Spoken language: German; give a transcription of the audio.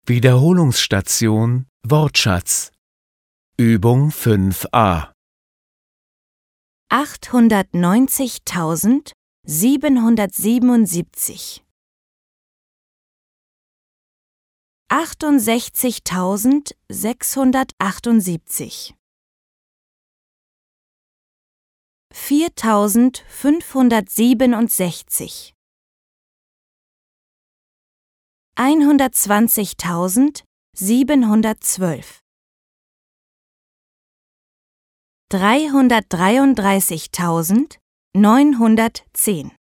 Wiederholungsstation Wortschatz. Übung 5a. 890.777, 68.678, 4.567, 120.712, 333.910.